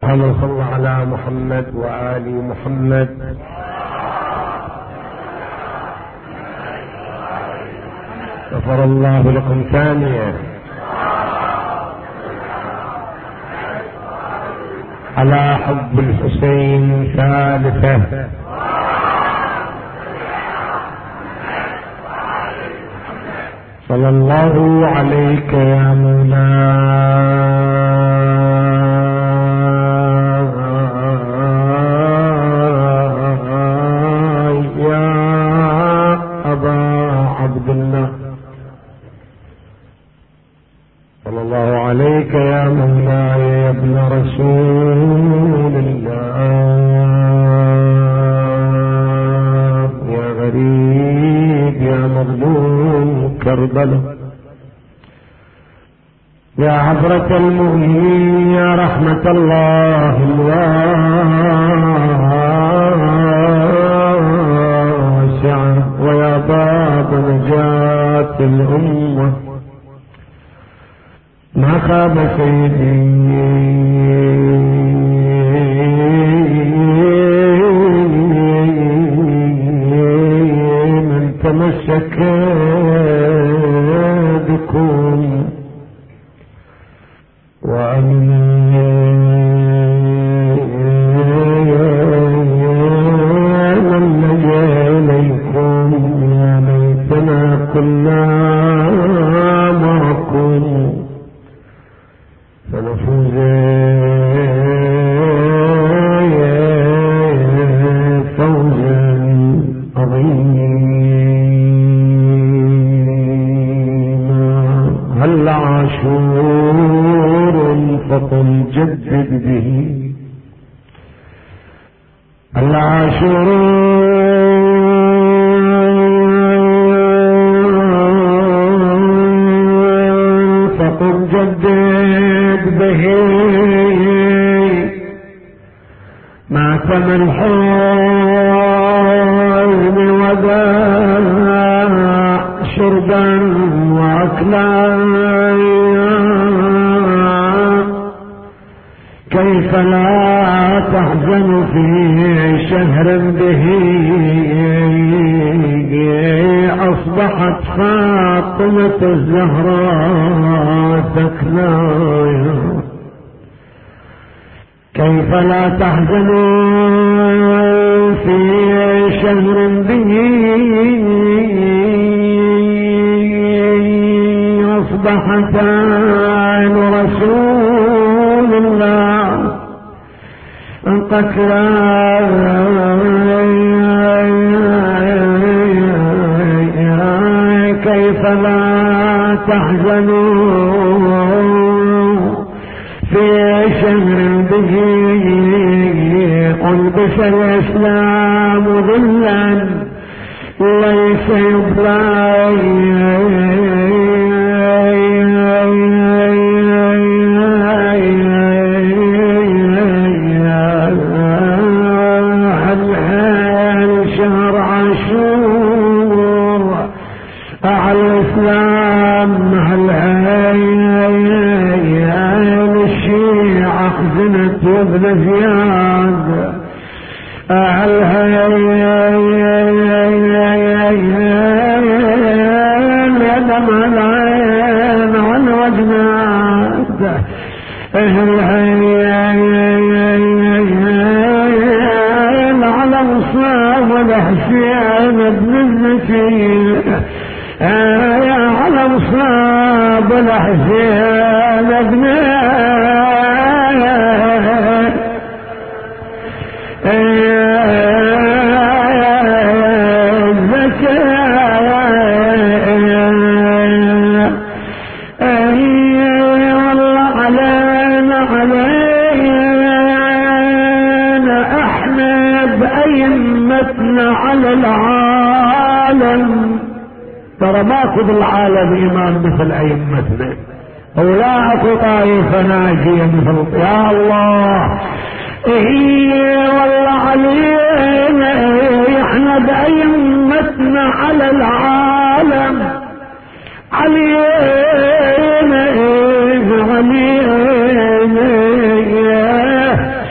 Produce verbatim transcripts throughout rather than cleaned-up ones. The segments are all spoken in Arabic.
اللهم صل على محمد وآل محمد. غفر الله لكم ثانية. على حب الحسين ثالثة. صلى الله عليك يا مولاي يا أبا عبد الله. صلى الله عليك يا مولاي يا ابن رسول الله يا غريب يا مظلوم كربلاء يا عبرة المؤمنين يا رحمة الله الواسعة ويا باب نجاة الأمة. ما خاب سيدي من تمسك بكم وأمن من لجأ إليكم يا ليتنا كنا معكم فنفوز فوزا عظيما. هل عاشور فقل جدد به. هل عاشور فقل جدد به. ما تم الحزن وداع شربا واكلا. كيف لا تحزن في شهر به. أصبحت فاطمة الزهراء ثكلى. كيف لا تحزنوا في شهر به. أصبحت عين رسول الله قتلى. كيف لا تحزنوا في شهر به. قل بس الإسلام ذلا ليس يبلى. شهر عاشور على الإسلام هل الشيعة حزنت وابن زياد. ندم العين عن وجنات. على مصاب الحسين بن المسيح. على مصاب الحسين بن على العالم. ترى ماكو بالعالم إمام مثل أئمتنا. ولا أكو طائفة ناجية مثل يا الله. إيه والله علينا إحنا بأئمتنا على العالم. علينا إيه علينا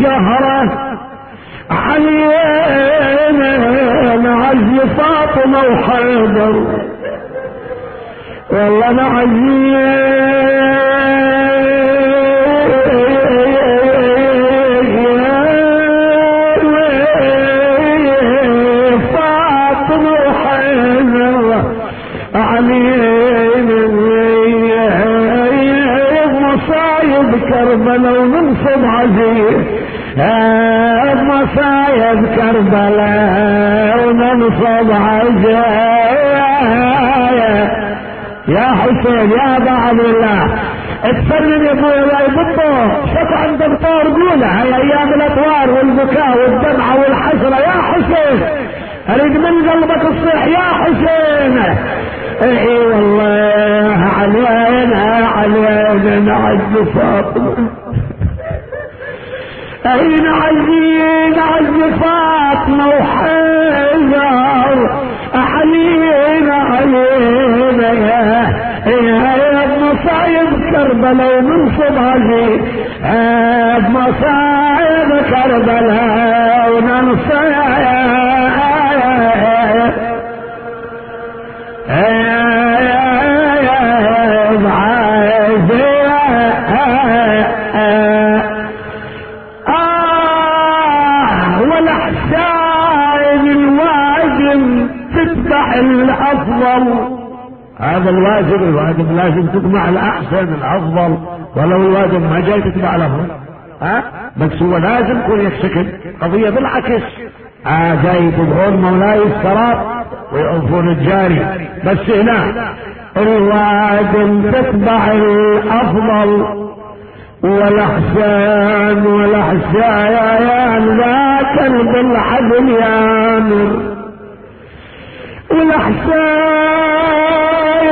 شهرة علينا عزي فاطمة وحيدر والله نعزي فاطمة وحيدر علينا مصايب كربلاء وننصب عزيز مصايب كربلاء وننصب عزيز يا حسين يا بعد الله اتفرج يا ابويا الله يبطه شكو عند دكتور قوله هاي ايام الاطوار والبكاء والدمعه والحسره يا حسين اريد من قلبك الصيح يا حسين. اي والله علينا علينا نعز فاطمه اي نعزي نعز فاطمه وحيدر علينا علينا يا يا مصايب كربلاء وننصب عزيز مصايب كربلاء وننصب الافضل. هذا الواجب الواجب لازم تجمع الاحسن الافضل ولو الواجب ما جاي تتبع الافضل ها بس هو لازم يكون يكسكن قضيه بالعكس آه جاي تدعون مولاي الصراط ويعرفون الجاري بس هنا الواجب تتبع الافضل والاحسان والاحسان لا كلب العدل يامر والأحسان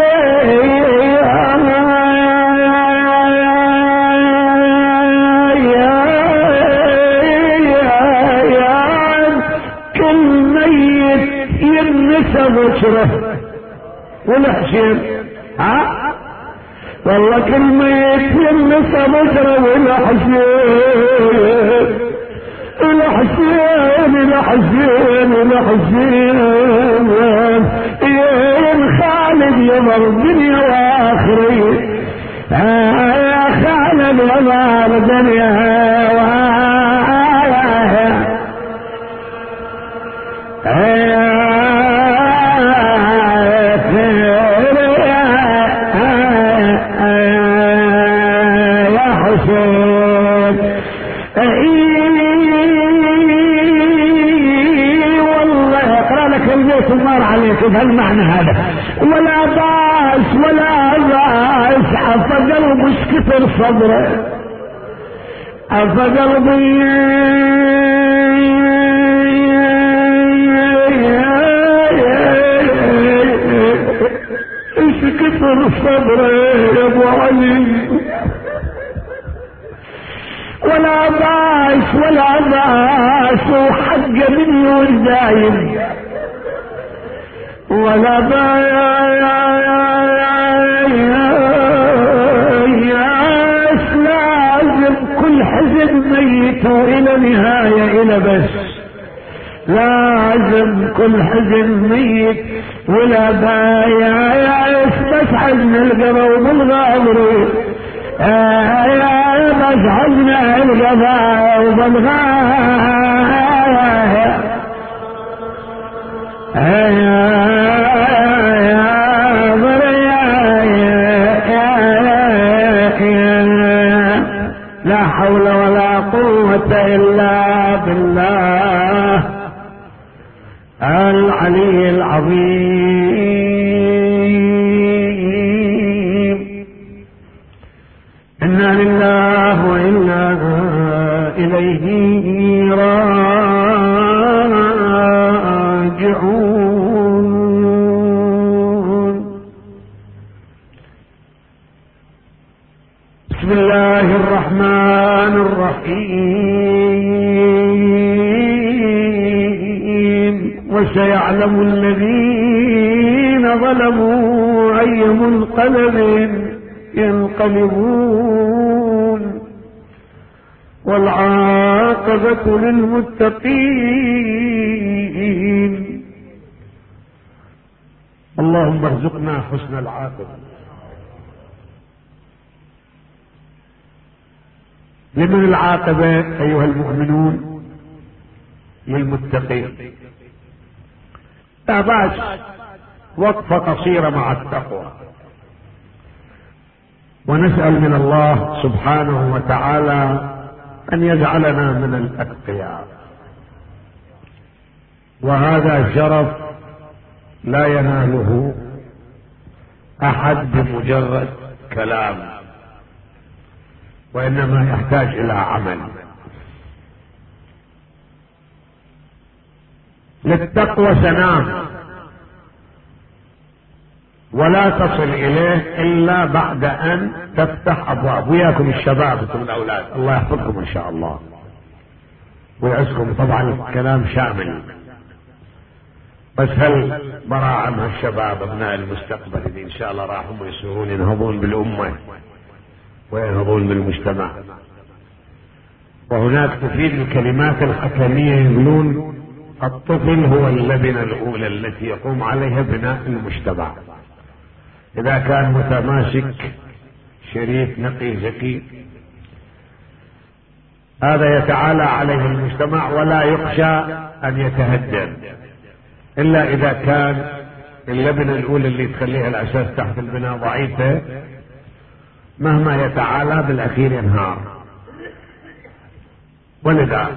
كل ميت ينسى بشره والحسين ها والله كل ميت ينسى بشره والحسين الحسين الحسين الحسين يا خالد يمر الدنيا واخرين يا خالد يمر الدنيا يا حسين النار عليك بهالمعنى هذا ولا باس ولا باس عفى قلبي كثر صبره عفى قلبي ايش كثر صبره يا ابو علي ولا باس ولا باس وحق مني والدايم ولا باس لازم كل حزن ميت الى نهاية الى بس لازم كل حزن ميت ولا باس بس حزن القلب الغامرين بس حزن القلب الغامرين لا حول ولا قوة إلا بالله العلي العظيم. إنا لله وإنا إليه راجعون. بسم الله الرحمن الرحيم. وسيعلم الذين ظلموا أي منقلب ينقلبون والعاقبة والعاقبة للمتقين. اللهم ارزقنا حسن العاقبة. لمن العاقبة أيها المؤمنون؟ للمتقين. لا بأس وقفة قصيرة مع التقوى، ونسأل من الله سبحانه وتعالى أن يجعلنا من الأتقياء، وهذا شرف لا يناله أحد بمجرد كلام، وإنما يحتاج إلى عمل. للتقوى سنام ولا تصل إليه إلا بعد أن تفتح أبواب. وياكم الشباب والأولاد، الله يحفظكم إن شاء الله ويعزكم. طبعا الكلام شامل، بس هل براعم هالشباب ابناء المستقبل اللي إن شاء الله راح هم يصيرون ينهضون بالأمة وينهضون بالمجتمع. وهناك تفيد الكلمات الحكمية، يقولون الطفل هو اللبنة الأولى التي يقوم عليها بناء المجتمع. إذا كان متماسك شريف نقي ذكي، هذا يتعالى عليه المجتمع ولا يخشى أن يتهدم، إلا إذا كان اللبنة الأولى اللي تخليها الأساس تحت البناء ضعيفة، مهما يتعالى بالأخير ينهار. ولذا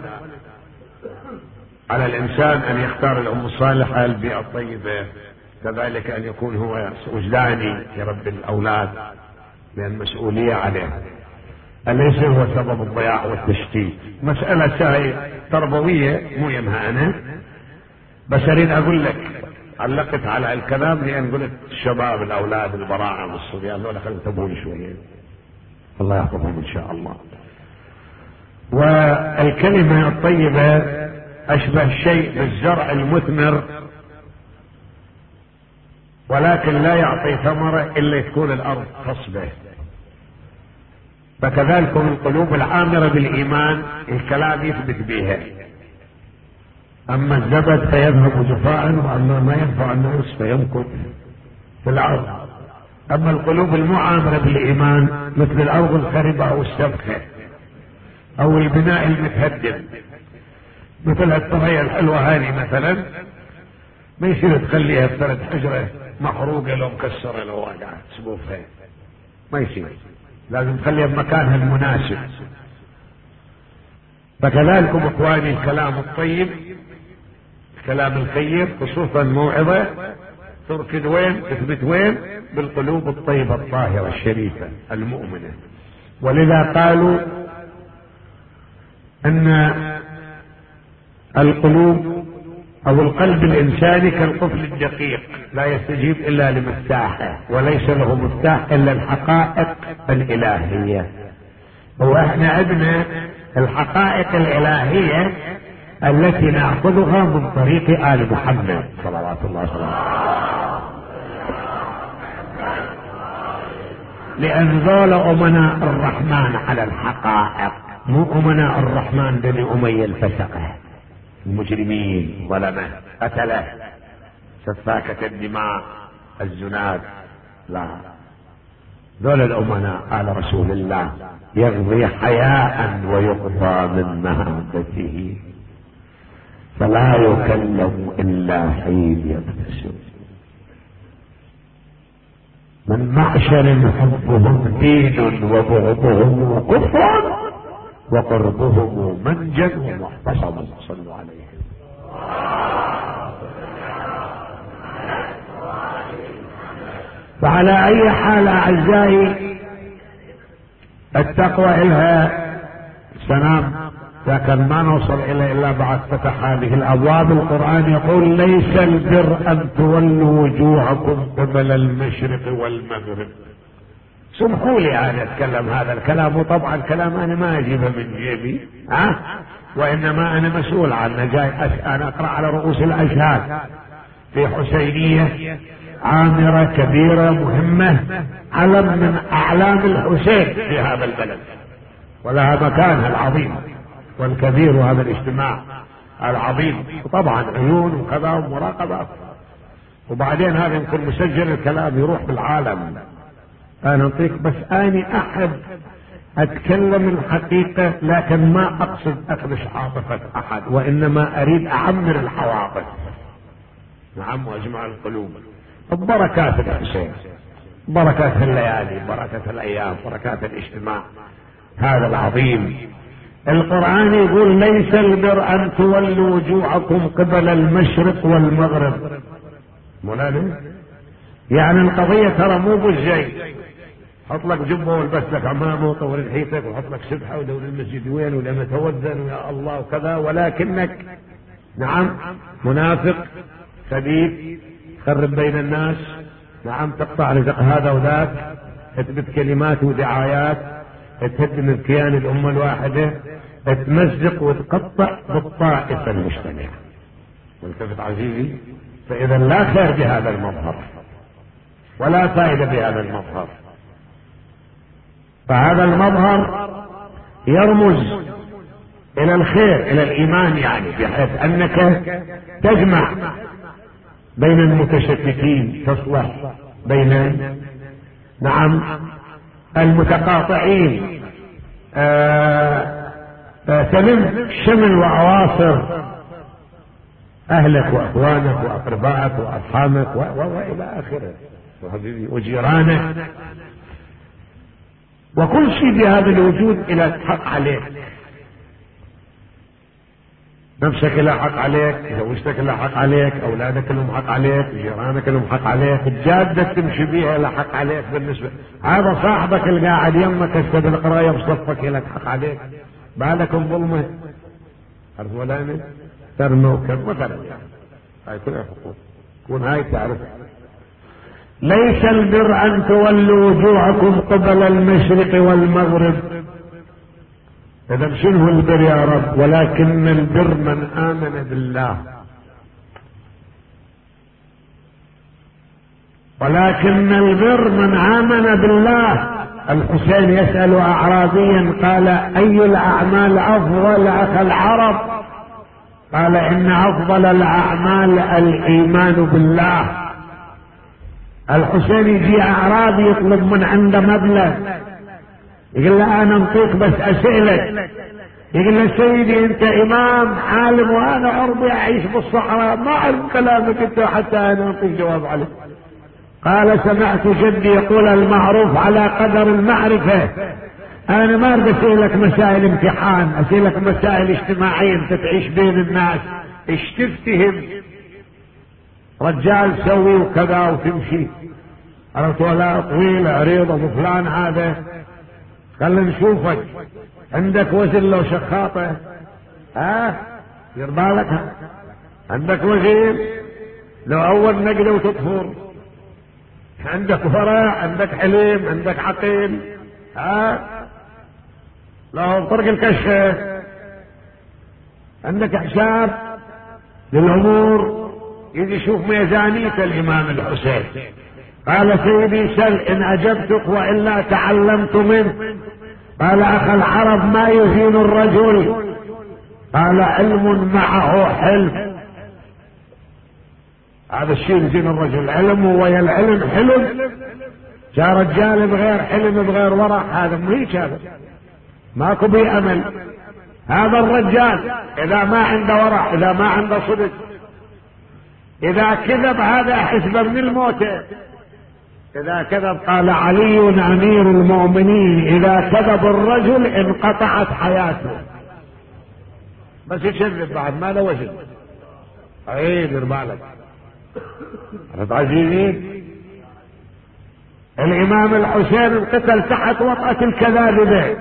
على الإنسان أن يختار الأم الصالحة، البيئة الطيبة، كذلك أن يكون هو وجداني يربي الأولاد، لأن مسؤولية عليه، أليس هو سبب الضياع والتشتيت. مسألة سهلة تربوية مو يمها أنا، بس أريد أقول لك، علقت على الكلام لأن قلت الشباب الأولاد البراعم الصبيان هذول خلوا ينتبهون شوية، الله يحفظهم إن شاء الله. والكلمة الطيبة أشبه شيء بالزرع المثمر، ولكن لا يعطي ثمرة إلا تكون الأرض خصبة. فكذلك القلوب العامرة بالإيمان الكلام يثبت بها، أما الزبد فيذهب جفاء، وأما ما ينفع الناس فيمكث في الأرض. أما القلوب المعامرة بالإيمان مثل الأرض الخربة أو السبخة أو البناء المتهدم، مثل الطرية الحلوة هذه مثلا، ما يصير تخليها بثلاث حجرة محروقة لو مكسرة لو واقعة سبوفها، ما يصير، لازم تخليها بمكانها المناسب. فكذلك اخواني الكلام الطيب، الكلام الخير، خصوصا موعظة، تركض وين؟ تثبت وين؟ بالقلوب الطيبة الطاهرة الشريفة المؤمنة. ولذا قالوا ان القلوب او القلب الانساني كالقفل الدقيق، لا يستجيب الا لمفتاحه، وليس له مفتاح الا الحقائق الالهية. واحنا عندنا الحقائق الالهية التي ناخذها من طريق آل محمد صلوات الله وسلامه، لأن ذول أمناء الرحمن على الحقائق، مو أمناء الرحمن بني أمية الفسقة المجرمين ظلمة قتلة سفاكة الدماء الزناد، لا، ذول الأمناء آل رسول الله يغضي حياء ويقضى من مهابته، فلا يكلم إلا حين يبتسم. من معشر حبهم دين وبغضهم كفر، وقربهم منجا ومحتصم. صلوا عليه. فعلى أي حال أعزائي، التقوى إلها سلام، لكن ما نوصل إليه إلا بعد فتح هذه الأبواب. القرآن يقول ليس البر أن تولوا وجوهكم قبل المشرق والمغرب. سمحوا لي أن أتكلم هذا الكلام، وطبعا كلام أنا ما أجيبه من جيبي، ها؟ وإنما أنا مسؤول عنه، جاي أنا أقرأ على رؤوس الأشهاد في حسينية عامرة كبيرة مهمة، علم من أعلام الحسين في هذا البلد ولها مكانها العظيم. والكبير وهذا الاجتماع العظيم، وطبعا عيون وكذا ومراقبة. وبعدين هذا يمكن مسجل الكلام يروح بالعالم. انا انطيك بس اني احد اتكلم الحقيقة، لكن ما اقصد اخذش عاطفة احد، وانما اريد اعمر الحواطف. نعم، واجمع القلوب. بركات الحسين، بركات الليالي، بركات الايام، بركات الاجتماع هذا العظيم. القرآن يقول ليس البر ان تولوا وجوهكم قبل المشرق والمغرب. مولانا يعني القضية ترى مو بالزي حط لك جبه والبس لك عمامه وطور الحيطك وحط لك سبحه ودور المسجد وين ولا متوذن ويا الله وكذا، ولكنك نعم منافق خبيث تخرب بين الناس، نعم تقطع رزق هذا وذاك، تثبت كلمات ودعايات، تهدم الكيان الأمة الواحدة، تمزق وتقطع بالطائفة المجتمعة. والتفت عزيزي، فإذا لا خير بهذا المظهر ولا فائدة بهذا المظهر. فهذا المظهر يرمز إلى الخير، إلى الإيمان، يعني بحيث أنك تجمع بين المتشتتين، تصلح بين نعم المتقاطعين، آه آه تلم شمل وأواصر أهلك وأخوانك وأقربائك وأصحابك وإلى آخره وجيرانك، وكل شيء بهذا الوجود إلى حق عليك. نفسك لها حق عليك، زوجتك لها حق عليك، أولادك لهم حق عليك، جيرانك لهم حق عليك، الجادة تمشي بيها لها حق عليك. بالنسبة هذا صاحبك اللي قاعد يمك استاذ القراية بصفك لك حق عليك، بالكم ظلمه عرف ولا ترمى وكذا مثلا، يعني هاي كلها حقوق كون هاي تعرف. ليس البر ان تولوا وجوهكم قبل المشرق والمغرب. اذا شنو البر يا رب؟ ولكن البر من امن بالله، ولكن البر من امن بالله. الحسين يسأل اعرابيا قال اي الاعمال افضل اخ العرب؟ قال ان افضل الاعمال الايمان بالله. الحسين يجي اعرابي يطلب من عنده مبلغ، يقول له انا انطيك بس اسألك. يقول له سيدي انت امام عالم وانا عربي اعيش بالصحراء، ما اعرف كلامك انت حتى انا انطيك جواب عليه. قال سمعت جدي يقول المعروف على قدر المعرفة. انا ما اريد اسألك مسائل امتحان، اسألك مسائل اجتماعية انت تعيش بين الناس، ايش تفتهم رجال سوي وكذا وتمشي، عرفت ولا طويل عريض ابو فلان هذا، خلينا نشوفك عندك وزن لو شخاطه، ها دير بالك عندك وزن لو اول نقله وتطفر، عندك ورع، عندك حليم، عندك عقيل، ها لو طرق الكشف، عندك حساب للامور. يجي يشوف ميزانية الامام الحسين. قال سيدي سل ان اجبتك والا تعلمت منه. قال اخ العرب ما يهين الرجل؟ قال علم معه حلم. هذا الشيء يزين الرجل، علم ويا العلم حلم. جاء رجال بغير حلم بغير ورع، هذا مو هيك، هذا ماكو بيه امل. هذا الرجال اذا ما عنده ورع، اذا ما عنده صدق، اذا كذب هذا حسبه من الموتى. اذا كذب قال علي امير المؤمنين اذا كذب الرجل انقطعت حياته. بس يكذب بعد ما له وزن. اي دير بالك عزيزي، الامام الحسين انقتل تحت وطأة الكذابة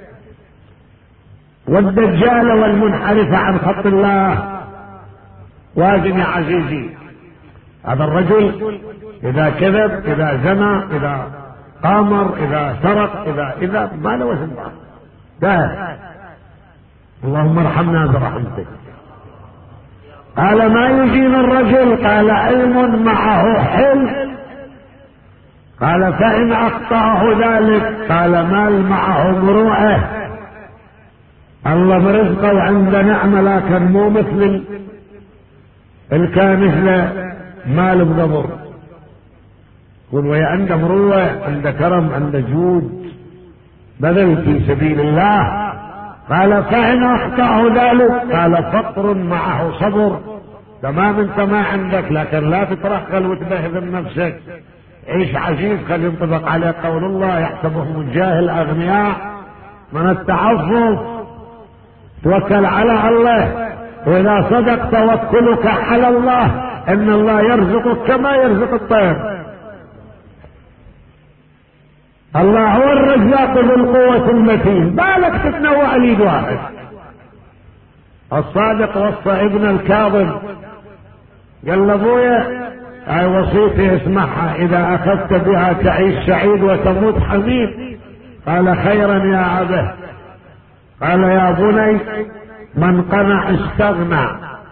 والدجال والمنحرف عن خط الله. وازن يا عزيزي، هذا الرجل اذا كذب، اذا زنى، اذا قامر، اذا سرق، اذا اذا ما له وزن بعد ده. اللهم ارحمنا برحمتك. قال ما يجين الرجل؟ قال علم معه حلم. قال فإن أخطأه ذلك؟ قال مال معه مروءة. الله برزقه وعنده نعمة، لكن مو مثل اللي كان مثل مال بقبر. يقول ويا عنده مروة، عنده كرم، عنده جود، بذل في سبيل الله. قال فإن أخطأه ذلك قال فقر معه صبر. تمام انت ما عندك، لكن لا تترخل وتبهذل نفسك، عيش عزيز. خلي ينطبق عليه قول الله يحسبهم الجاهل أغنياء من التعفف. توكل على الله، وإذا صدق توكلك على الله إن الله يرزقك كما يرزق الطير. الله هو الرزاق ذو القوة المتين، بالك تتنوع اليد واحد. الصادق وصى ابن الكاظم، قال لابويا هاي وصيتي اسمعها، اذا اخذت بها تعيش سعيد وتموت حميد. قال خيرا يا ابه. قال يا بني من قنع استغنى.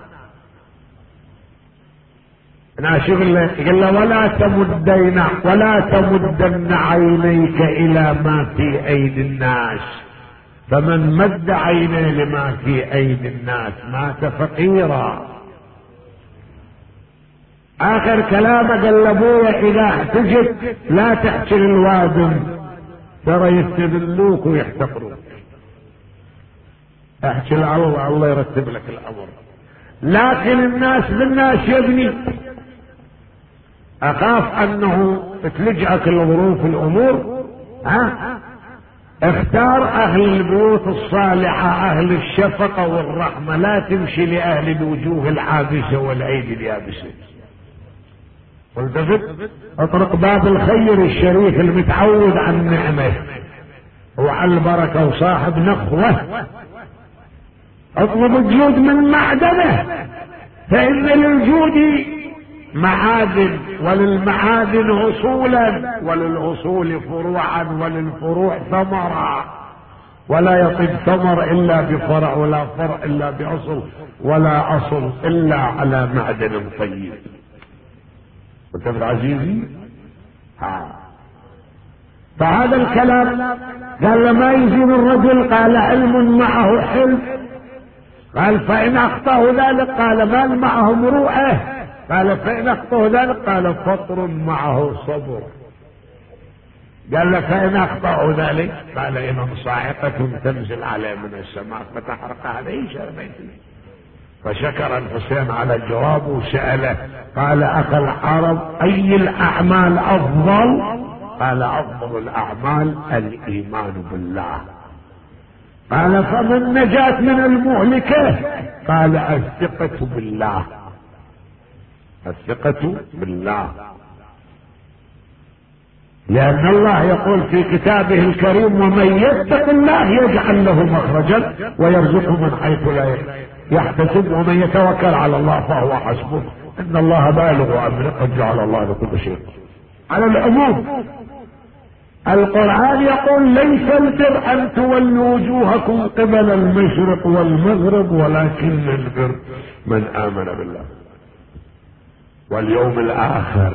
ناشف الله قال له ولا تمدين ولا تمدن عينيك الى ما في ايدي الناس، فمن مد عينيه لما في ايدي الناس مات فقيرا. اخر كلامه قال لابويا اذا احتجت لا تحكي للوادم، ترى يستذلوك ويحتقروك. احكي لله، الله يرتب لك الامر. لكن الناس بالناس يبني، اخاف انه تلجأك الظروف الامور. ها اختار اهل البيوت الصالحة، اهل الشفقة والرحمة، لا تمشي لاهل الوجوه العابسة والايدي اليابسة. والتفت اطرق باب الخير الشريف المتعود على النعمة وعلى البركة وصاحب نخوة. اطلب الجود من معدنه، فان للجود معادن، وللمعادن اصولا، وللاصول فروعا، وللفروع ثمرا، ولا يطيب ثمر الا بفرع، ولا فرع الا باصل، ولا اصل الا على معدن طيب. وتبر عزيزي ها. فهذا الكلام قال ما يزين الرجل، قال علم معه حلم. قال فإن أخطأه ذلك قال مال معه مروءة. قال فإن أخطأه ذلك قال فطر معه صبر. قال له فإن أخطأه ذلك قال إن صاعقة تنزل عليه من السماء فتحرق عليه شربيته. فشكر الحسين على الجواب وسأله قال أخا العرب أي الأعمال أفضل؟ قال أفضل الأعمال الإيمان بالله. قال فما النجاة من المهلكة؟ قال الثقة بالله، الثقة بالله. لأن الله يقول في كتابه الكريم ومن يتق الله يجعل له مخرجا ويرزقه من حيث لا يحتسب ومن يتوكل على الله فهو حسبه إن الله بالغ أمره قد جعل الله لكل شيء. على العموم القرآن يقول ليس البر أن تولوا وجوهكم قبل المشرق والمغرب ولكن البر من آمن بالله واليوم الآخر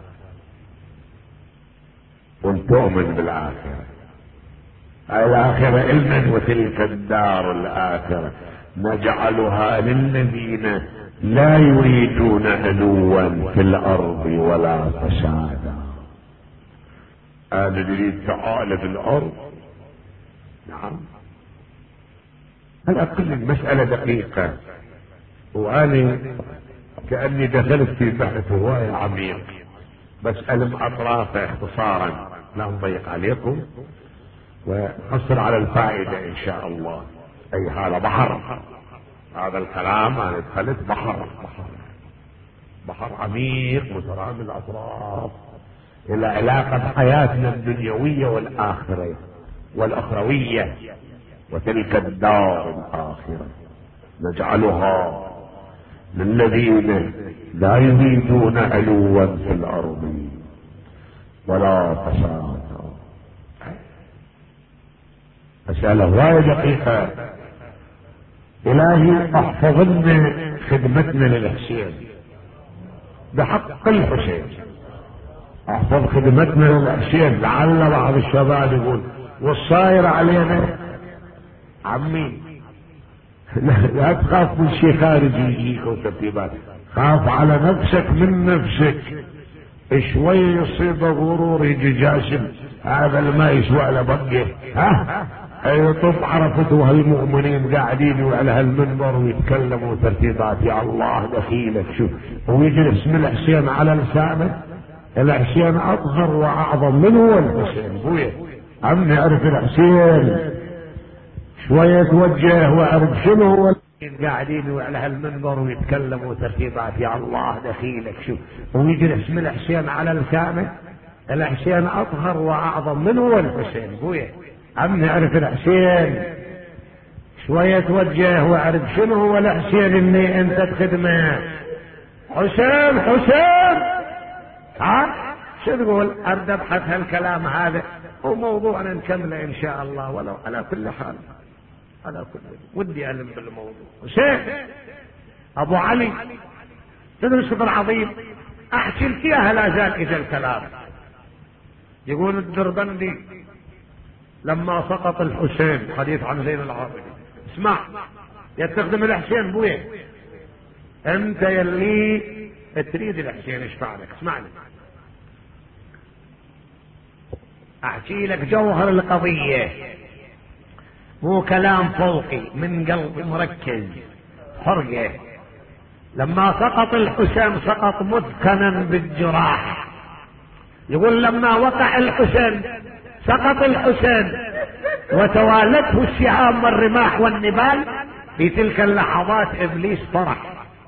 وتؤمن بالآخرة. الآخرة إلنا وتلك الدار الآخرة نجعلها للذين لا يريدون علوا في الأرض ولا فسادا. هذا يريد تعالى في الأرض. نعم هل كل المسألة دقيقة، وأنا كأني دخلت في بحث هواية عميق، بس ألم أطرافه اختصارا لا نضيق عليكم ونحصل على الفائدة إن شاء الله. أي هذا بحر، هذا الكلام أنا دخلت بحر بحر بحر عميق مترامي الأطراف إلى علاقة بحياتنا الدنيوية والآخرة والأخروية. وتلك الدار الآخرة نجعلها للذين لا يريدون علوا في الأرض ولا فسادا. مسألة هواية دقيقة. إلهي احفظ لنا خدمتنا للحسين بحق الحسين، احفظ خدمتنا للحسين. لعل بعض الشباب يقول والصاير علينا عمي لا تخاف من شيء خارجي يجيك وترتيبات، خاف على نفسك من نفسك. شوي يصيبه غرور يجي جاسم، هذا ما يسوى له بقه. ها اي طب عرفتوا هالمؤمنين قاعدين على هالمنبر ويتكلموا ترتيبات، يا الله دخيلك شوف، ويجي اسم الحسين على لسانه. الحسين اطهر واعظم منه الحسين بويه. عم نعرف الحسين شوية توجه واعرف شنو هو. قاعدين على هالمنبر ويتكلموا ترتيبات، يا الله دخيلك شوف، ويجي اسم الحسين على لسانه. الحسين اطهر واعظم منه الحسين بويه. عم نعرف الحسين شوية توجه واعرف شنو هو الحسين اللي انت تخدمه. حسين حسين ها شو تقول؟ ارد ابحث هالكلام هذا وموضوعنا نكمله ان شاء الله. ولو على كل حال على كل ودي ألم بالموضوع. حسين أبو علي تدري صبر عظيم أحكي لك إياها لا زال إذا الكلام. يقول الدربندي لما سقط الحسين، حديث عن زين العابدين، اسمع يستخدم الحسين بويه، أنت يلي تريد الحسين اشفع لك. اسمعني أحكي لك جوهر القضية، مو كلام فوقي، من قلبي مركز حرقه. لما سقط الحسين سقط مثكنا بالجراح. يقول لما وقع الحسين سقط الحسين وتوالته السهام والرماح والنبال، في تلك اللحظات ابليس فرح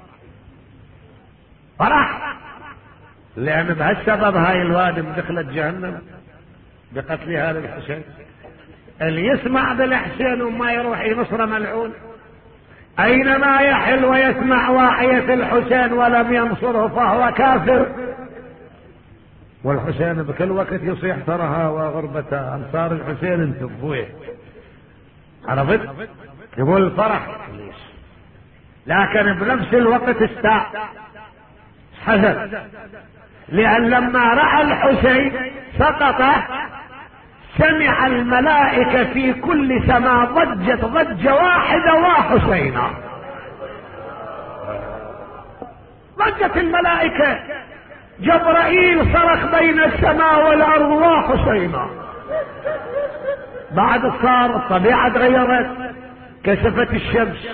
فرح لان بهالسبب هاي الوادم دخلت جهنم بقتل هذا الحسين. اللي يسمع بالحسين وما يروح ينصر ملعون. اينما يحل ويسمع واعية الحسين ولم ينصره فهو كافر. والحسين بكل وقت يصيح ترها وغربتها، انصار الحسين انتم بويه. عرفت؟ يقول الفرح لكن بنفس الوقت استاء حزن، لان لما راى الحسين سقط سمع الملائكة في كل سماء ضجت ضجة واحدة وحسينا. ضجت الملائكة، جبرائيل صرخ بين السماء والأرض وحسينا. بعد صار الطبيعة تغيرت، كشفت الشمس،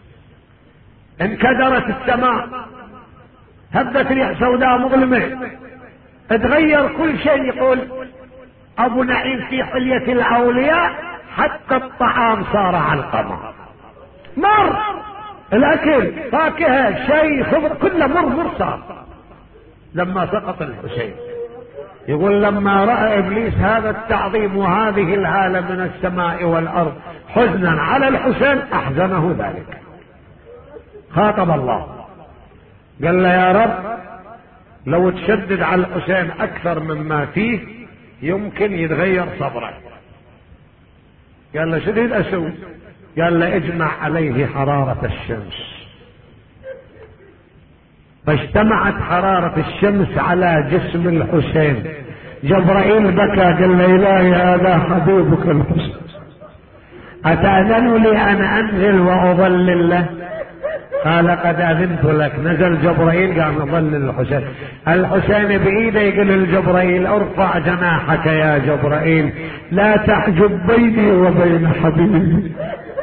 انكدرت السماء، هبت ريح سوداء مظلمة، تغير كل شيء. يقول ابو نعيم في حلية الاولياء حتى الطعام صار علقمة، مر الاكل فاكهة شيء خضر كله مر مر صار لما سقط الحسين. يقول لما رأى ابليس هذا التعظيم وهذه الهالة من السماء والارض حزنا على الحسين احزنه ذلك. خاطب الله قال له يا رب لو تشدد على الحسين اكثر مما فيه يمكن يتغير صبرك. قال له شو تريد اسوي؟ قال له اجمع عليه حرارة الشمس. فاجتمعت حرارة الشمس على جسم الحسين. جبرائيل بكى قال له الهي هذا حبيبك الحسين، اتأذن لي ان انزل واظلل له؟ قال قد اذنت لك. نزل جبرائيل قال نظلل الحسين. الحسين بايده يقول لجبرائيل ارفع جناحك يا جبرائيل لا تحجب بيني وبين حبيبي.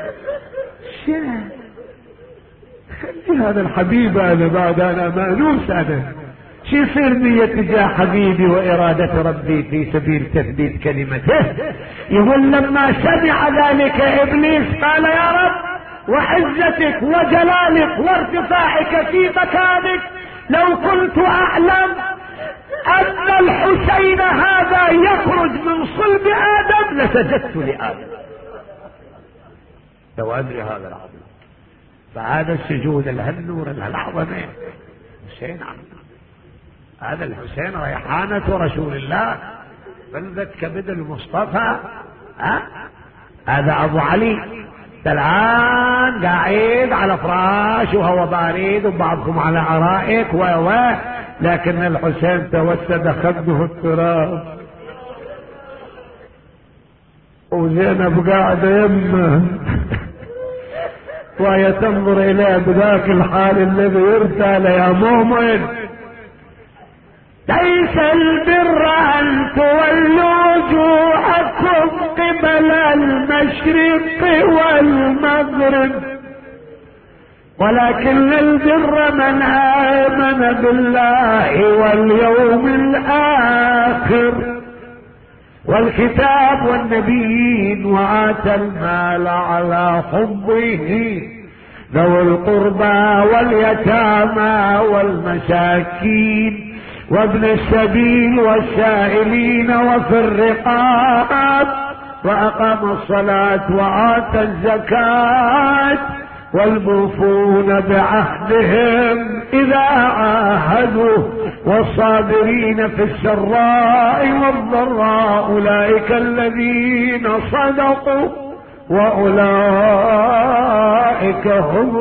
خلي هذا الحبيب انا بعد انا مانوس انا شو يصير بي تجاه حبيبي وارادة ربي في سبيل تثبيت كلمته. يقول لما سمع ذلك ابليس قال يا رب وعزتك وجلالك وارتفاعك في مكانك لو كنت اعلم ان الحسين هذا يخرج من صلب ادم لسجدت لادم. لو ادري هذا العظيم، فهذا السجود لهالنور لهالعظمه حسين عم. هذا الحسين ريحانة رسول الله، بلدة كبد المصطفى. ها هذا ابو علي الآن قاعد على فراش وهو بارد وبعضكم على عرائك و و لكن الحسين توسد خده التراب وزينب قاعدة يمه وهي تنظر اليه بذاك الحال الذي يرثى له. يا مؤمن ليس البر ان تولوا وجوهكم قبل المشرق والمغرب ولكن البر من آمن بالله واليوم الآخر والكتاب والنبيين وآتى المال على حبه ذوي القربى واليتامى والمساكين وابن السبيل والسائلين وفي الرقاب وأقام الصلاة وآتى الزكاة والموفون بعهدهم إذا عاهدوا والصابرين في السراء والضراء أولئك الذين صدقوا وأولئك هم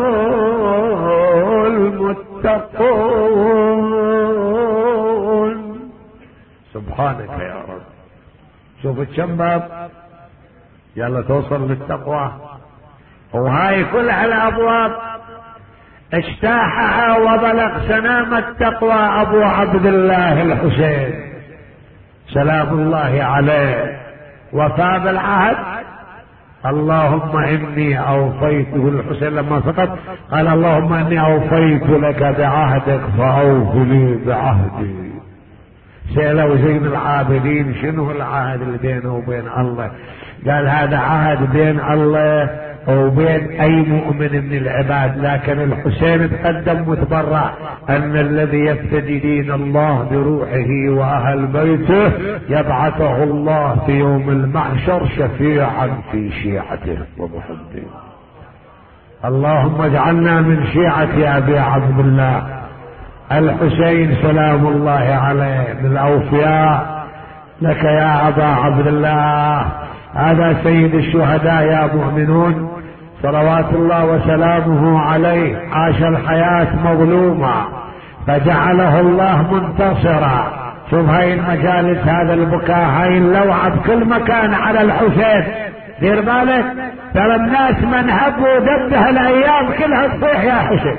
المتقون. سبحانك يا رب. شوف كم باب يلا توصل للتقوى، وهاي كلها الابواب اجتاحها وبلغ سنام التقوى ابو عبد الله الحسين سلام الله عليه، وفى بالعهد. اللهم اني اوفيته الحسين لما سقط قال اللهم اني اوفيت لك بعهدك فاوف لي بعهدي. سألوا زين العابدين شنو العهد اللي بينه وبين الله؟ قال هذا عهد بين الله وبين اي مؤمن من العباد، لكن الحسين تقدم وتبرع ان الذي يفتدي دين الله بروحه واهل بيته يبعثه الله في يوم المحشر شفيعا في شيعته ومحبه. اللهم اجعلنا من شيعة ابي عبد الله الحسين سلام الله عليه من الاوفياء. لك يا ابا عبد الله، هذا سيد الشهداء يا مؤمنون صلوات الله وسلامه عليه، عاش الحياة مظلومة فجعله الله منتصرا. شوف هاي المجالس، هذا البكاء، هاي اللوعة بكل مكان على الحسين. دير بالك ترى الناس من هبوا دبها الايام كلها تصيح يا حسين،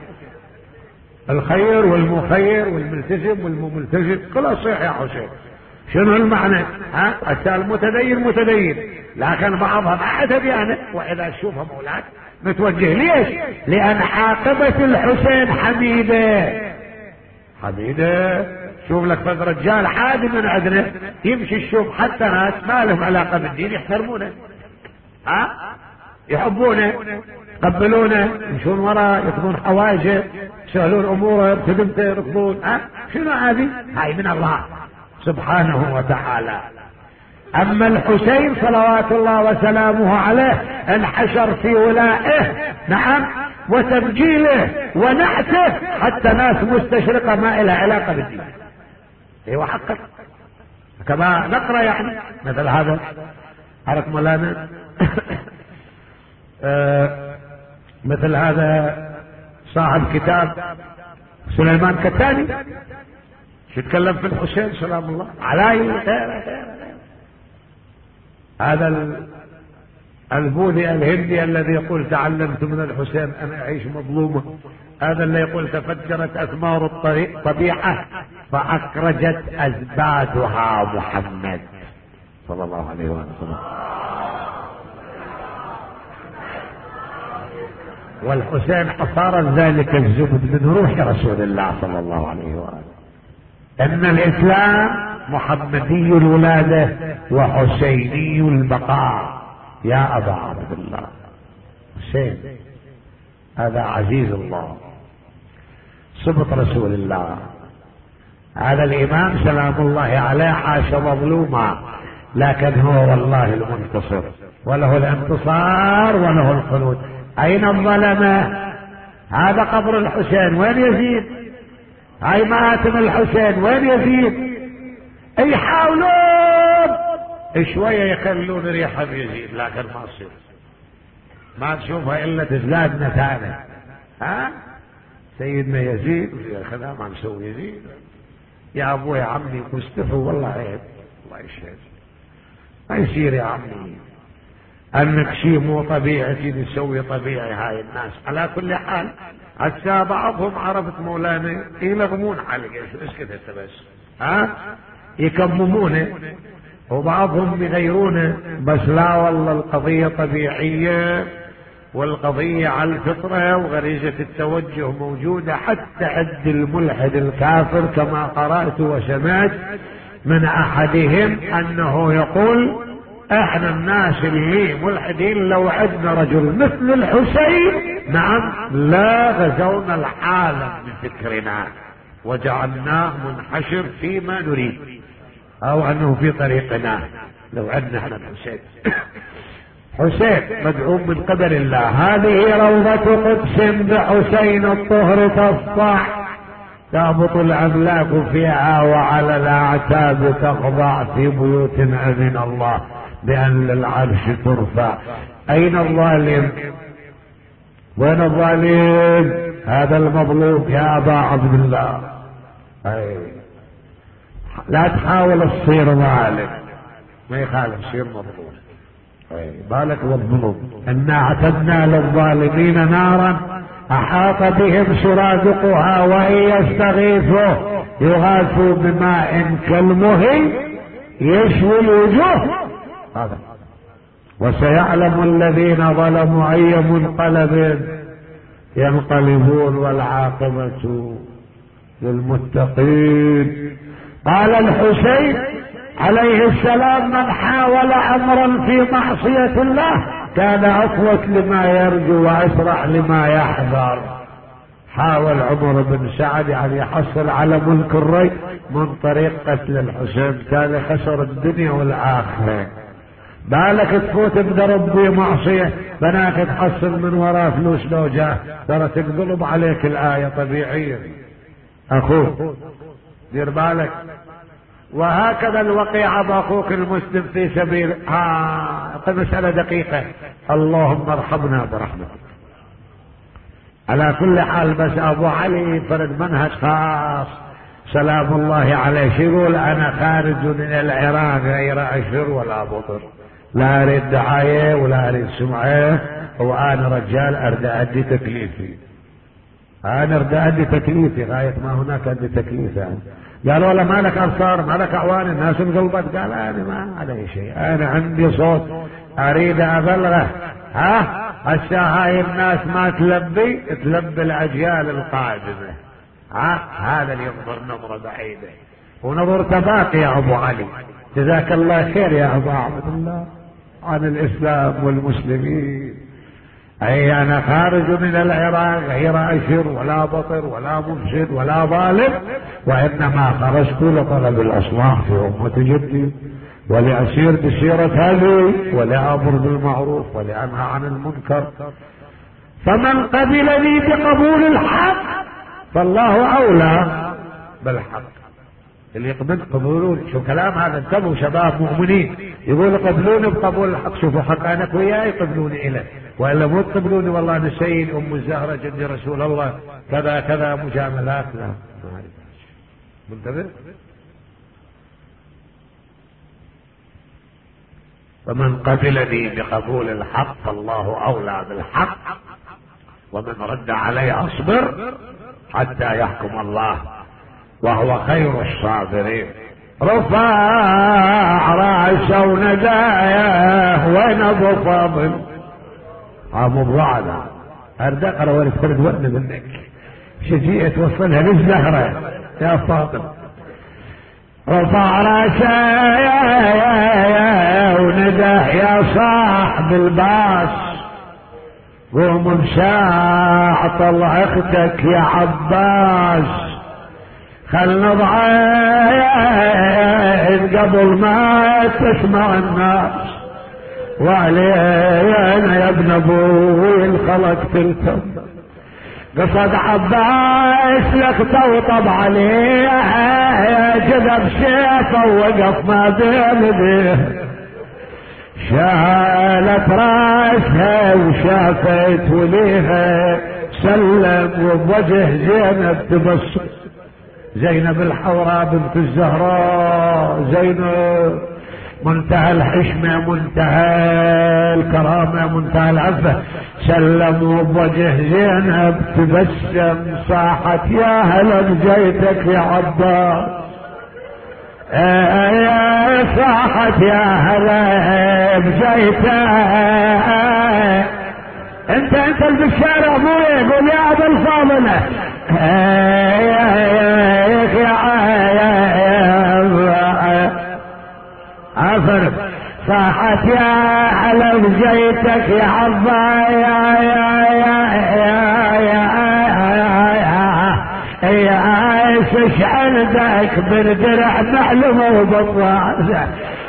الخير والمخير والملتزم والمملتزم كلها تصيح يا حسين. شنو المعنى؟ ها حتى المتدين متدين لكن بعضها ما ديانه، واذا تشوفها مولاك متوجه. ليش؟ لان عاقبة الحسين حميدة حميدة. شوف لك فد رجال عادي من عندنا يمشي الشوف حتى ناس ما لهم علاقة بالدين يحترمونه، ها يحبونه يقبلونه يمشون وراه يطلبون حوايجه يسهلون اموره خدمته يركضون. ها شنو هذه؟ هاي من الله سبحانه وتعالى. اما الحسين صلوات الله وسلامه عليه انحشر في ولائه نعم وتبجيله ونعته حتى ناس مستشرقة ما لها علاقة بالدين. ايوه حقا كما نقرأ يعني مثل هذا عرف مولانا آه مثل هذا صاحب كتاب سليمان كتاني شو يتكلم في الحسين سلام الله عليه. هذا البوذي الهندي الذي يقول تعلمت من الحسين ان اعيش مظلومه، هذا اللي يقول تفجرت اثمار الطبيعه فاخرجت ازبادها محمد صلى الله عليه وسلم. والحسين حصار ذلك الزبد من روح رسول الله صلى الله عليه وآله. ان الاسلام محمدي الولادة وحسيني البقاء. يا ابا عبد الله حسين هذا عزيز الله صبط رسول الله، هذا الامام سلام الله عليه عاش مظلوما لكن هو والله المنتصر وله الانتصار وله الخلود. اين الظلمة؟ هذا قبر الحسين وين يزيد؟ هاي مآتم الحسين وين يزيد؟ يحاولون شوية يخلون ريحة يزيد لكن ما تصير، ما تشوفها الا تزداد نتانة. ها سيدنا يزيد خذها ما نسوي يزيد يا ابوي يا عمي مستفوا والله عيب الله يشهد ما يصير يا عمي. انك شيء مو طبيعي تيجي تسوي طبيعي. هاي الناس على كل حال هسه بعضهم عرفت مولانا يلغمون حلقه اسكت هسه بس ها يكممونه، وبعضهم يغيرونه، بس لا والله القضيه طبيعيه، والقضيه على الفطره وغريزه التوجه موجوده حتى عند الملحد الكافر، كما قرات وسمعت من احدهم انه يقول احنا الناس اللي ملحدين لو عندنا رجل مثل الحسين نعم لا غزونا العالم بفكرنا وجعلناه منحشر فيما نريد، او انه في طريقنا لو عندنا احنا الحسين. حسين مدعوم من قبل الله، هذه روضة قدس بحسين الطهر تصفح، تهبط الاملاك فيها وعلى الاعتاب تخضع، في بيوت اذن الله بان للعرش ترفع. اين الظالم؟ وين الظالم؟ هذا المظلوم يا ابا عبد الله. أي. لا تحاول تصير ظالم، ما يخالف تصير مظلوم. أي. بالك والظلم. انا اعتدنا للظالمين نارا احاط بهم سرادقها وان يستغيثوا يغاثوا بماء كالمهل يشوي الوجوه. هذا وسيعلم الذين ظلموا اي منقلب ينقلبون والعاقبة للمتقين. قال الحسين عليه السلام من حاول امرا في معصية الله كان اقوت لما يرجو واسرع لما يحذر. حاول عمر بن سعد يعني يحصل على ملك الري من طريق قتل الحسين، كان خسر الدنيا والاخره. بالك تفوت بدرب معصيه بناك تحصل من وراء فلوس لو جاه، ترى تنقلب عليك الايه طبيعيا اخوك، دير بالك. وهكذا الوقيعة باخوك المسلم في سبيل ها آه مسألة دقيقة. اللهم ارحمنا برحمتك. على كل حال بس ابو علي فرد منهج خاص سلام الله عليه، يقول انا خارج من العراق غير اشر ولا بطر، لا اريد دعاية ولا اريد سمعة، وانا رجال اريد ادي تكليفي، انا اريد ادي تكليفي غاية ما هناك ادي تكليفي يعني. قالوا له ما لك ابصار ما لك اعوان الناس انقلبت؟ قال انا ما علي شيء، انا عندي صوت اريد ابلغه. ها هسه هاي الناس ما تلبي تلبي الاجيال القادمه. ها هذا اللي ينظر نظره بعيده ونظرته باقي يا ابو علي. جزاك الله خير يا ابو عبد الله عن الاسلام والمسلمين. اي انا خارج من العراق غير اشر ولا بطر ولا مفسد ولا ظالم، وانما خرجت لطلب الاصلاح في امة جدي ولاسير بسيرة هذه ولامر بالمعروف ولانهى عن المنكر. فمن قبلني بقبول الحق فالله اولى بالحق. اللي يقبل قبولون، شو كلام هذا؟ انتبهوا شباب مؤمنين، يقول قبلوني بقبول الحق. شوفوا حقانك وياي يقبلوني اليه، والا مو تقبلوني والله انا سيد ام الزهره جدي رسول الله كذا كذا مجاملات. لا منتبه. فمن قبلني بقبول الحق فالله اولى بالحق، ومن رد علي اصبر حتى يحكم الله وهو خير الصابرين. رفع راسه وندايه وين ابو فاضل؟ ابو ضعنا ارد اقرا ولا تفرد ودن منك شجية توصلها للزهره يا فاضل. رفع راسه ونداه يا صاحب الباص قوم بساعة طلع اختك يا عباس، خل نضعين قبل ما تسمع الناس، وعلينا يا ابن ابوي الخلق تلتم. قصد عباس لقطه وطب عليه جذب سيفه ووقف ما بين بيه، شالت راسها وشافت وليها سلم وبوجه زينب تبص. زينب الحوراء بنت الزهراء زينب منتهى الحشمة، منتهى الكرامة، منتهى العفة. سلموا بوجه زينب تبسم، صاحت يا هلا بجيتك يا عباس، يا صاحت يا هلا بجيتك. انت انت اللي بالشارع ابويا يقول يا ابا الفاضل يا عفر، صاحت يا على بجيتك يا عبا يا يا يا يا يا ايش عندك بالدرع معلومه وبطاعه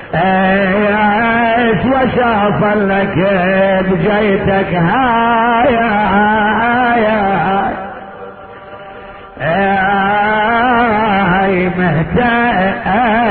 ايش وشاف لك بجيتك هايا هايا هاي مهتم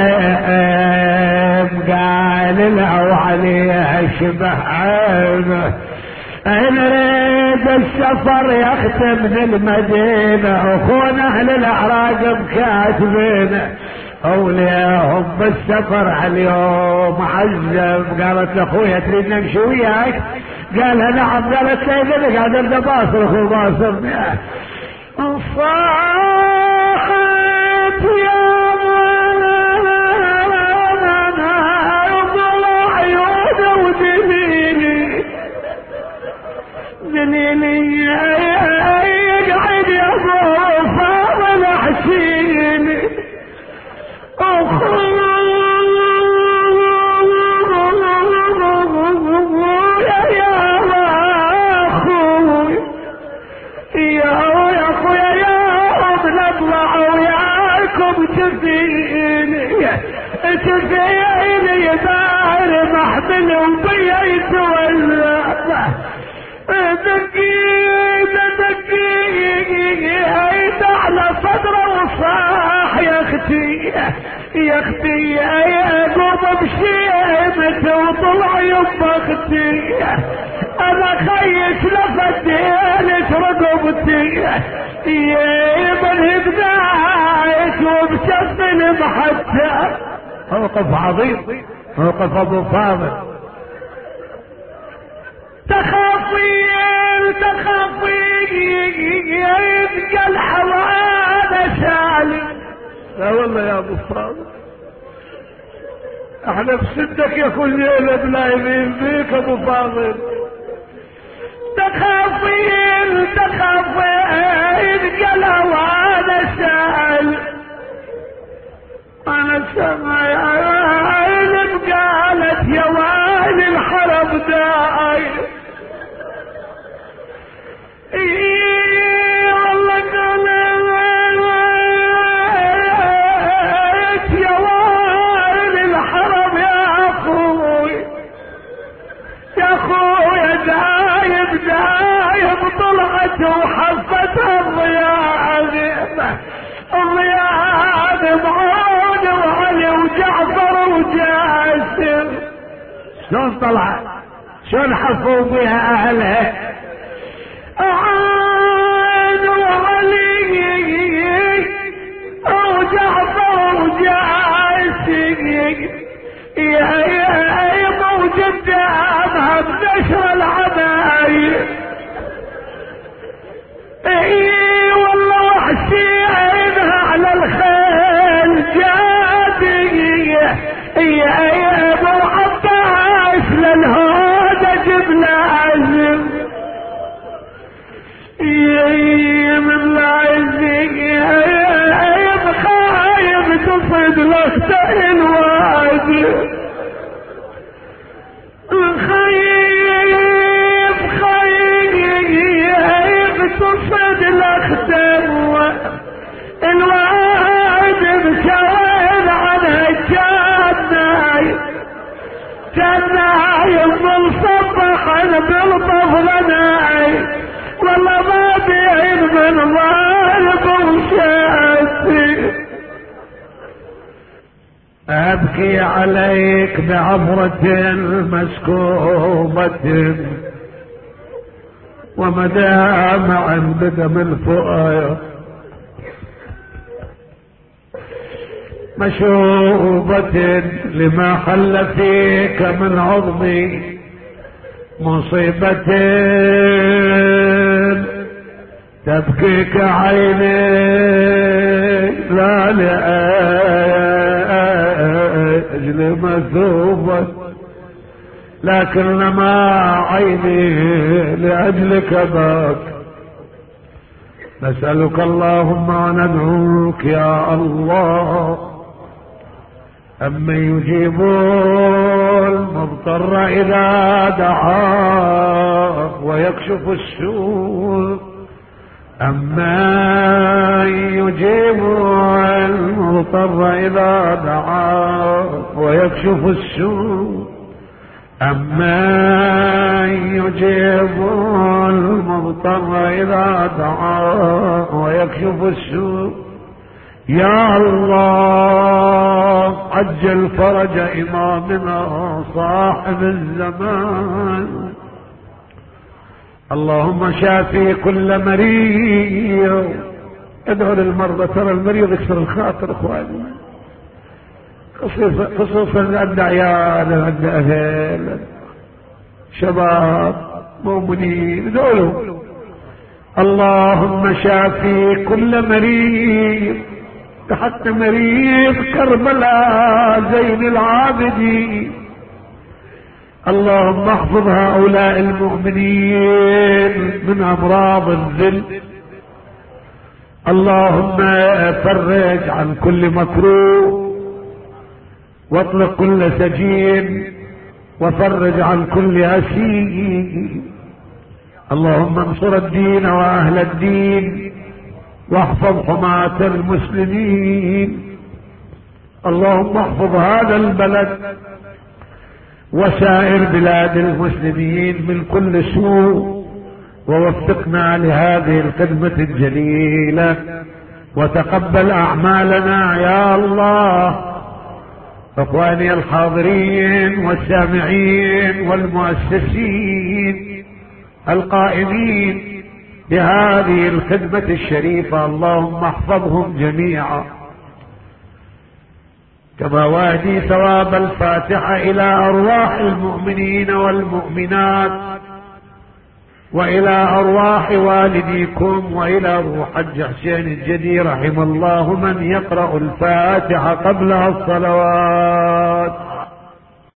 قال له عليه شبه عينه نريد السفر يختم من المدينة اخونا اهل الاعراق مكاتبينه اولياهم بالسفر على اليوم عزم. قالت لاخويا تريد نمشي وياك؟ قالها نعم. قالت لي اذا قادر باصر اخو باصر صاحت يا ضلع عيونه ودليلي دليلي يقعد يا ابو فاضل احكيلي تفيني دار محمل وبيت ولا دقيق دقيق هيد على صدره وصاح يا اختي يا اختي يا قوم بشيمته وطلع يما اختي انا خيش لفتيلك رقبتي يا من هدايك وبشمل محتى. موقف عظيم، موقف ابو فاضل. تخافين تخافين يبقى الحوانة سالي. لا والله يا ابو فاضل احنا بصدك يا كل ليلة بلايمين بيك ابو فاضل. تخافين تخافين يبقى الحوانة سالي. انا سمع عينك قالت يا ويلي الحرم داعي. ايه والله قالت يا ويلي الحرم يا اخوي يا اخوي دايب دايب طلعت وحفت الضياء عظيمه الضياء عظيم وعلي وجعفر وجاسم. شلون طلع شلون حفوا بها اهلها عاد وعلي وجعفر وجاسم يا يا موجود دامها بنشر العمايل. اي والله وحشي عينها على الخيل جادي يا يا ابو عباس للهودة جبنا عزم يا من العزم يا بخايب تصد لخته الوادي خايب خايب تصد لخته الوادي بشوين عنها جاناي جاناي بالصبح بالطفلناي والله ما بعيد من ظالب وشاتي. ابكي عليك بعبرة مسكوبة ومدامع بدم الفؤاد مشوبة لما حل فيك من عظمي مصيبة تبكيك عيني لا لأجل مثوبة لكنما عيني لأجلك باك. نسألك اللهم وندعوك يا الله أمن يجيب المضطر إذا دعاه ويكشف السوء أمن يجيب المضطر إذا دعاه ويكشف السوء أمن يجيب المضطر إذا دعاه ويكشف السوء. يا الله عجل فرج إمامنا صاحب الزمان. اللهم شافي كل مريض. ادعوا للمرضى، ترى المريض يكسر الخاطر اخواني، خصوصا عند عيال عند اهل شباب مؤمنين، ادعوا له. اللهم شافي كل مريض، حتى مريض كربلاء زين العابدين. اللهم احفظ هؤلاء المؤمنين من امراض الذل. اللهم فرج عن كل مكروه واطلق كل سجين وفرج عن كل اسير. اللهم انصر الدين واهل الدين واحفظ حماة المسلمين. اللهم احفظ هذا البلد وسائر بلاد المسلمين من كل سوء، ووفقنا لهذه الخدمة الجليلة، وتقبل اعمالنا يا الله. اخواني الحاضرين والسامعين والمؤسسين القائمين بهذه الخدمة الشريفة، اللهم احفظهم جميعا. كما وادي ثواب الفاتحة إلى أرواح المؤمنين والمؤمنات وإلى أرواح والديكم وإلى روح حج حسين الجدي رحم الله من يقرأ الفاتحة قبلها الصلوات.